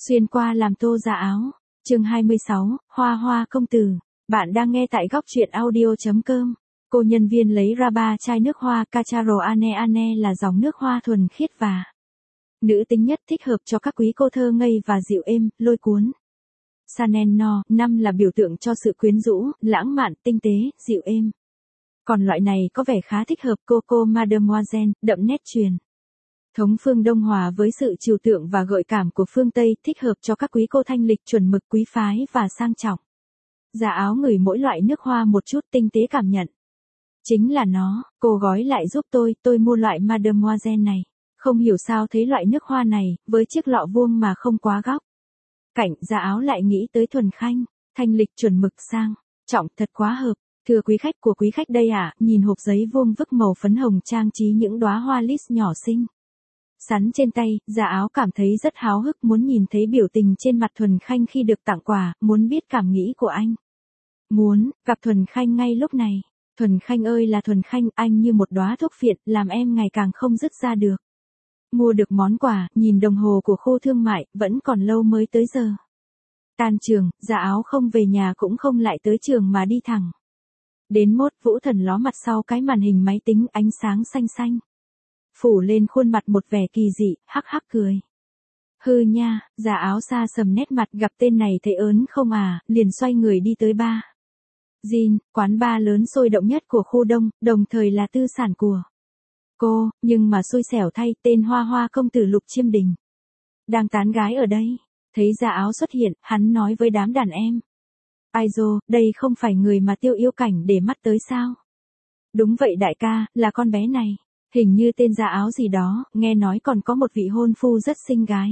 Xuyên qua làm tô giả áo. Chương 26, Hoa Hoa công tử. Bạn đang nghe tại góc truyện audio.com. Cô nhân viên lấy ra 3 chai nước hoa Cacharo Ane Ane là dòng nước hoa thuần khiết và nữ tính nhất, thích hợp cho các quý cô thơ ngây và dịu êm, lôi cuốn. Chanel No 5 là biểu tượng cho sự quyến rũ, lãng mạn, tinh tế, dịu êm. Còn loại này có vẻ khá thích hợp Coco Mademoiselle, đậm nét truyền thống phương Đông hòa với sự trừu tượng và gợi cảm của phương Tây, thích hợp cho các quý cô thanh lịch, chuẩn mực, quý phái và sang trọng. Giả áo ngửi mỗi loại nước hoa một chút, tinh tế cảm nhận. Chính là nó, cô gói lại giúp tôi mua loại Mademoiselle này. Không hiểu sao thấy loại nước hoa này, với chiếc lọ vuông mà không quá góc cạnh, giả áo lại nghĩ tới thuần khanh, thanh lịch, chuẩn mực, sang trọng, thật quá hợp. Thưa quý khách, của quý khách đây ạ, nhìn hộp giấy vuông vức màu phấn hồng trang trí những đóa hoa lis nhỏ xinh sắn trên tay, giả áo cảm thấy rất háo hức, muốn nhìn thấy biểu tình trên mặt Thuần Khanh khi được tặng quà, muốn biết cảm nghĩ của anh. Muốn gặp Thuần Khanh ngay lúc này. Thuần Khanh ơi là Thuần Khanh, anh như một đóa thuốc phiện, làm em ngày càng không dứt ra được. Mua được món quà, nhìn đồng hồ của khu thương mại, vẫn còn lâu mới tới giờ tan trường, giả áo không về nhà cũng không lại tới trường mà đi thẳng đến mốt. Vũ Thần ló mặt sau cái màn hình máy tính, ánh sáng xanh xanh phủ lên khuôn mặt một vẻ kỳ dị, hắc hắc cười. Hư nha, giả áo xa sầm nét mặt, gặp tên này thấy ớn không à, liền xoay người đi tới bar Gin, quán bar lớn sôi động nhất của khu Đông, đồng thời là tư sản của cô, nhưng mà xui xẻo thay, tên Hoa Hoa công tử Lục Chiêm Đình đang tán gái ở đây. Thấy giả áo xuất hiện, hắn nói với đám đàn em. Ai dô, đây không phải người mà Tiêu Yêu Cảnh để mắt tới sao? Đúng vậy đại ca, là con bé này. Hình như tên giả áo gì đó, nghe nói còn có một vị hôn phu rất xinh gái.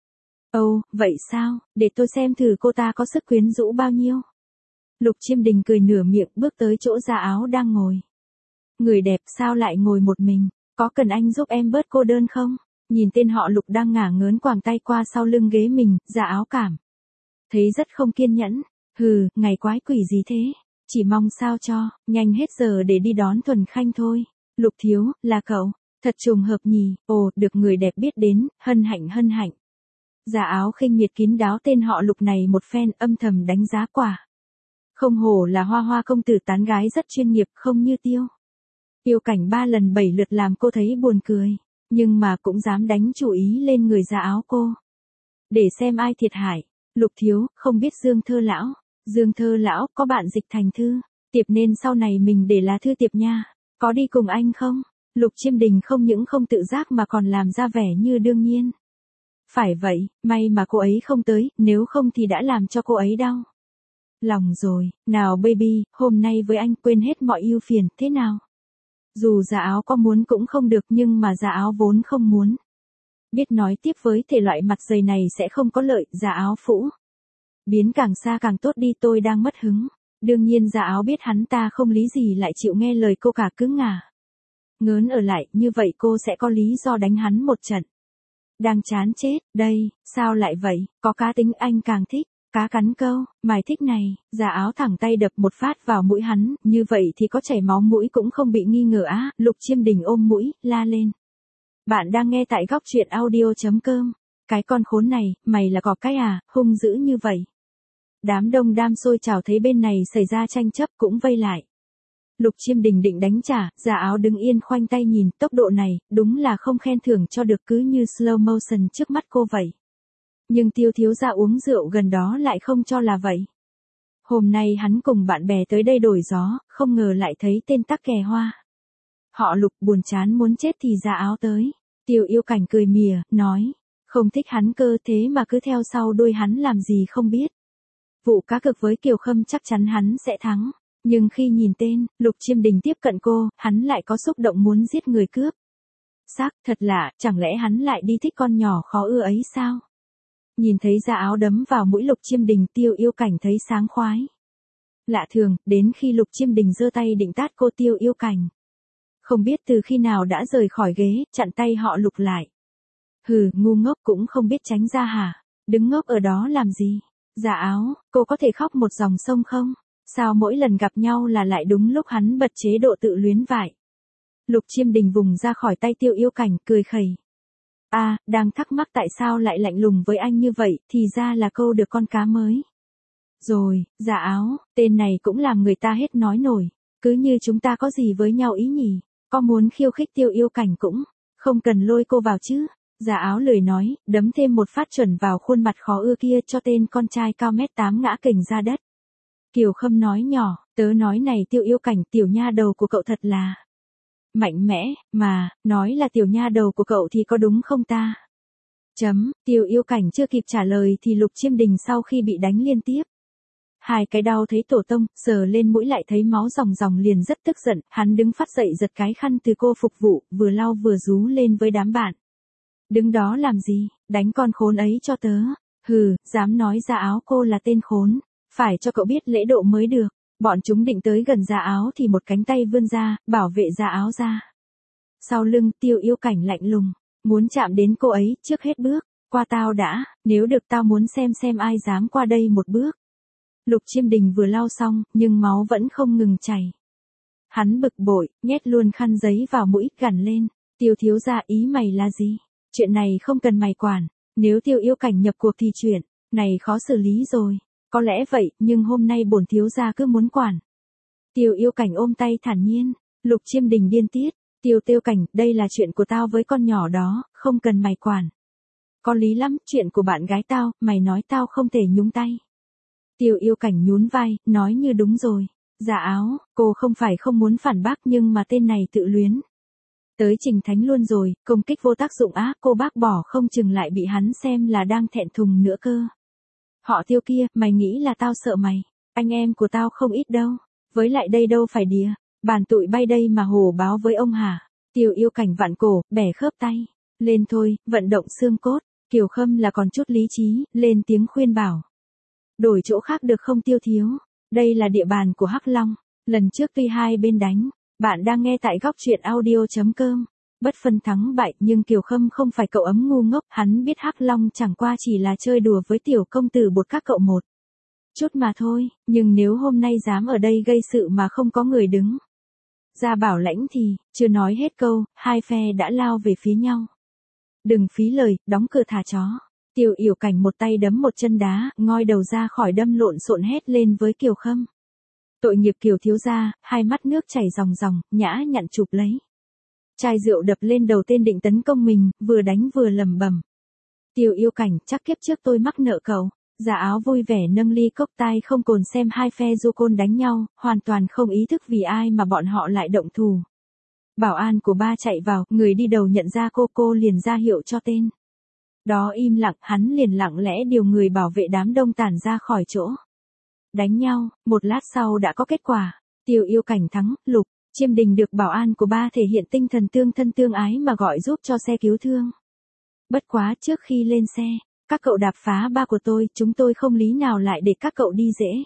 Ồ, vậy sao, để tôi xem thử cô ta có sức quyến rũ bao nhiêu. Lục Chiêm Đình cười nửa miệng, bước tới chỗ giả áo đang ngồi. Người đẹp sao lại ngồi một mình, có cần anh giúp em bớt cô đơn không? Nhìn tên họ Lục đang ngả ngớn quàng tay qua sau lưng ghế mình, giả áo cảm thấy rất không kiên nhẫn. Hừ, ngày quái quỷ gì thế? Chỉ mong sao cho nhanh hết giờ để đi đón Thuần Khanh thôi. Lục thiếu, là cậu, thật trùng hợp nhỉ, ồ, được người đẹp biết đến, hân hạnh hân hạnh. Giả áo khinh miệt kín đáo tên họ Lục này một phen, âm thầm đánh giá quả. Không hổ là Hoa Hoa công tử tán gái rất chuyên nghiệp, không như Tiêu Yêu Cảnh 3 lần 7 lượt làm cô thấy buồn cười, nhưng mà cũng dám đánh chủ ý lên người giả áo cô. Để xem ai thiệt hại. Lục thiếu, không biết Dương Thơ lão. Dương Thơ lão, có bạn dịch thành thư tiệp nên sau này mình để là thư tiệp nha. Có đi cùng anh không? Lục Chiêm Đình không những không tự giác mà còn làm ra vẻ như đương nhiên. Phải vậy, may mà cô ấy không tới, nếu không thì đã làm cho cô ấy đau lòng rồi. Nào baby, hôm nay với anh quên hết mọi ưu phiền, thế nào? Dù giả áo có muốn cũng không được, nhưng mà giả áo vốn không muốn biết nói tiếp với thể loại mặt dày này sẽ không có lợi. Giả áo phũ biến càng xa càng tốt đi, tôi đang mất hứng. Đương nhiên giả áo biết hắn ta không lý gì lại chịu nghe lời cô cả, cứ ngả ngớn ở lại, như vậy cô sẽ có lý do đánh hắn một trận. Đang chán chết, đây, sao lại vậy, có cá tính anh càng thích. Cá cắn câu, mày thích này. Giả áo thẳng tay đập một phát vào mũi hắn, như vậy thì có chảy máu mũi cũng không bị nghi ngờ á. Lục Chiêm Đình ôm mũi, la lên. Bạn đang nghe tại góc truyện audio.com. Cái con khốn này, mày là cọp cái à, hung dữ như vậy. Đám đông đam xôi trào thấy bên này xảy ra tranh chấp cũng vây lại. Lục Chiêm Đình định đánh trả, giả áo đứng yên khoanh tay nhìn, tốc độ này, đúng là không khen thưởng cho được, cứ như slow motion trước mắt cô vậy. Nhưng Tiêu thiếu gia uống rượu gần đó lại không cho là vậy. Hôm nay hắn cùng bạn bè tới đây đổi gió, không ngờ lại thấy tên tắc kè hoa họ Lục, buồn chán muốn chết thì giả áo tới. Tiêu Yêu Cảnh cười mỉa, nói, không thích hắn cơ, thế mà cứ theo sau đuôi hắn làm gì không biết. Vụ cá cược với Kiều Khâm chắc chắn hắn sẽ thắng, nhưng khi nhìn tên Lục Chiêm Đình tiếp cận cô, hắn lại có xúc động muốn giết người cướp xác. Thật lạ, chẳng lẽ hắn lại đi thích con nhỏ khó ưa ấy sao? Nhìn thấy giả áo đấm vào mũi Lục Chiêm Đình, Tiêu Yêu Cảnh thấy sáng khoái lạ thường, đến khi Lục Chiêm Đình giơ tay định tát cô, Tiêu Yêu Cảnh không biết từ khi nào đã rời khỏi ghế, chặn tay họ Lục lại. Hừ, ngu ngốc cũng không biết tránh ra hả? Đứng ngốc ở đó làm gì? Giả áo, cô có thể khóc một dòng sông không? Sao mỗi lần gặp nhau là lại đúng lúc hắn bật chế độ tự luyến vậy? Lục Chiêm Đình vùng ra khỏi tay Tiêu Yêu Cảnh, cười khẩy. Đang thắc mắc tại sao lại lạnh lùng với anh như vậy, thì ra là câu được con cá mới. Rồi, Dạ Áo, tên này cũng làm người ta hết nói nổi. Cứ như chúng ta có gì với nhau ý nhỉ? Có muốn khiêu khích Tiêu Yêu Cảnh cũng không cần lôi cô vào chứ. Dạ Áo lười nói, đấm thêm một phát chuẩn vào khuôn mặt khó ưa kia cho tên con trai cao mét 8 ngã kềnh ra đất. Kiều Khâm nói nhỏ, tớ nói này Tiêu Yêu Cảnh, tiểu nha đầu của cậu thật là mạnh mẽ, mà, nói là tiểu nha đầu của cậu thì có đúng không ta? Tiêu Yêu Cảnh chưa kịp trả lời thì Lục Chiêm Đình sau khi bị đánh liên tiếp. Hai cái đau thấy tổ tông, sờ lên mũi lại thấy máu ròng ròng liền rất tức giận, hắn đứng phát dậy giật cái khăn từ cô phục vụ, vừa lau vừa rú lên với đám bạn. Đứng đó làm gì, đánh con khốn ấy cho tớ. Hừ, dám nói Dạ Áo cô là tên khốn, phải cho cậu biết lễ độ mới được. Bọn chúng định tới gần Dạ Áo thì một cánh tay vươn ra, bảo vệ Dạ Áo ra. Sau lưng Tiêu Yêu Cảnh lạnh lùng, muốn chạm đến cô ấy, trước hết bước qua tao đã, nếu được tao muốn xem ai dám qua đây một bước. Lục Chiêm Đình vừa lau xong, nhưng máu vẫn không ngừng chảy. Hắn bực bội, nhét luôn khăn giấy vào mũi, gằn lên. Tiêu thiếu gia, ý mày là gì? Chuyện này không cần mày quản. Nếu Tiêu Yêu Cảnh nhập cuộc thì chuyện này khó xử lý rồi. Có lẽ vậy, nhưng hôm nay bổn thiếu gia cứ muốn quản. Tiêu Yêu Cảnh ôm tay thản nhiên. Lục Chiêm Đình điên tiết. Tiêu Cảnh, đây là chuyện của tao với con nhỏ đó, không cần mày quản. Có lý lắm, chuyện của bạn gái tao, mày nói tao không thể nhúng tay. Tiêu Yêu Cảnh nhún vai, nói như đúng rồi. Dạ Áo, cô không phải không muốn phản bác nhưng mà tên này tự luyến. Tới Trình Thánh luôn rồi, công kích vô tác dụng á, cô bác bỏ không chừng lại bị hắn xem là đang thẹn thùng nữa cơ. Họ Tiêu kia, mày nghĩ là tao sợ mày, anh em của tao không ít đâu, với lại đây đâu phải đìa, bàn tụi bay đây mà hồ báo với ông hả? Tiêu Yêu Cảnh vặn cổ, bẻ khớp tay, lên thôi, vận động xương cốt. Kiều Khâm là còn chút lý trí, lên tiếng khuyên bảo. Đổi chỗ khác được không Tiêu thiếu? Đây là địa bàn của Hắc Long. Lần trước tuy hai bên đánh, bạn đang nghe tại góc truyện audio.com. Bất phân thắng bại nhưng Kiều Khâm không phải cậu ấm ngu ngốc. Hắn biết Hắc Long chẳng qua chỉ là chơi đùa với tiểu công tử bột các cậu một chút mà thôi. Nhưng nếu hôm nay dám ở đây gây sự mà không có người đứng ra bảo lãnh thì, chưa nói hết câu, hai phe đã lao về phía nhau. Đừng phí lời, đóng cửa thả chó. Tiêu Yêu Cảnh một tay đấm một chân đá, ngoi đầu ra khỏi đâm lộn xộn hét lên với Kiều Khâm. Tội nghiệp Kiều thiếu gia, hai mắt nước chảy ròng ròng, nhã nhặn chụp lấy chai rượu đập lên đầu tên định tấn công mình, vừa đánh vừa lẩm bẩm. Tiêu Yêu Cảnh, chắc kiếp trước tôi mắc nợ cậu. Dạ Áo vui vẻ nâng ly cốc tai không cồn xem hai phe du côn đánh nhau, hoàn toàn không ý thức vì ai mà bọn họ lại động thủ. Bảo an của ba chạy vào, người đi đầu nhận ra cô liền ra hiệu cho tên. Đó im lặng, hắn liền lặng lẽ điều người bảo vệ đám đông tản ra khỏi chỗ đánh nhau, một lát sau đã có kết quả. Tiêu Yêu Cảnh thắng, Lục Chiêm Đình được bảo an của ba thể hiện tinh thần tương thân tương ái mà gọi giúp cho xe cứu thương. Bất quá trước khi lên xe, các cậu đạp phá ba của tôi, chúng tôi không lý nào lại để các cậu đi dễ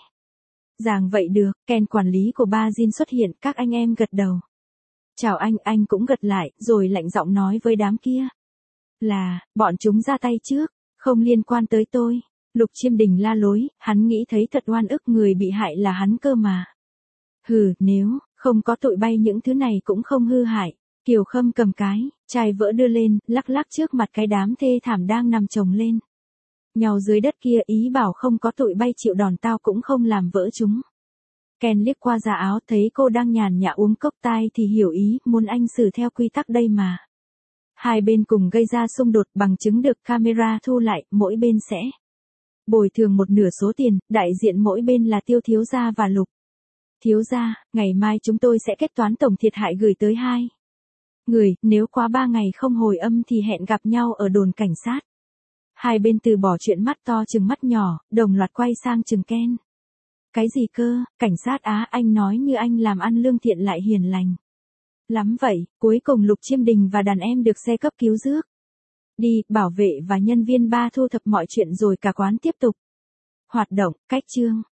dàng vậy được. Ken quản lý của ba Jin xuất hiện, các anh em gật đầu. Chào anh cũng gật lại, rồi lạnh giọng nói với đám kia. Là, bọn chúng ra tay trước, không liên quan tới tôi. Lục Chiêm Đình la lối, hắn nghĩ thấy thật oan ức, người bị hại là hắn cơ mà. Hừ, nếu không có tụi bay những thứ này cũng không hư hại. Kiều Khâm cầm cái chai vỡ đưa lên, lắc lắc trước mặt cái đám thê thảm đang nằm chồng lên nhau dưới đất kia, ý bảo không có tụi bay chịu đòn tao cũng không làm vỡ chúng. Ken liếc qua Dạ Áo thấy cô đang nhàn nhã uống cốc tai thì hiểu ý, muốn anh xử theo quy tắc đây mà. Hai bên cùng gây ra xung đột, bằng chứng được camera thu lại, mỗi bên sẽ bồi thường một nửa số tiền, đại diện mỗi bên là Tiêu thiếu gia và Lục thiếu gia, ngày mai chúng tôi sẽ kết toán tổng thiệt hại gửi tới hai người, nếu quá 3 ngày không hồi âm thì hẹn gặp nhau ở đồn cảnh sát. Hai bên từ bỏ chuyện mắt to chừng mắt nhỏ, đồng loạt quay sang chừng Ken. Cái gì cơ, cảnh sát á, anh nói như anh làm ăn lương thiện lại hiền lành lắm vậy. Cuối cùng Lục Chiêm Đình và đàn em được xe cấp cứu rước đi, bảo vệ và nhân viên ba thu thập mọi chuyện rồi cả quán tiếp tục hoạt động. Cách chương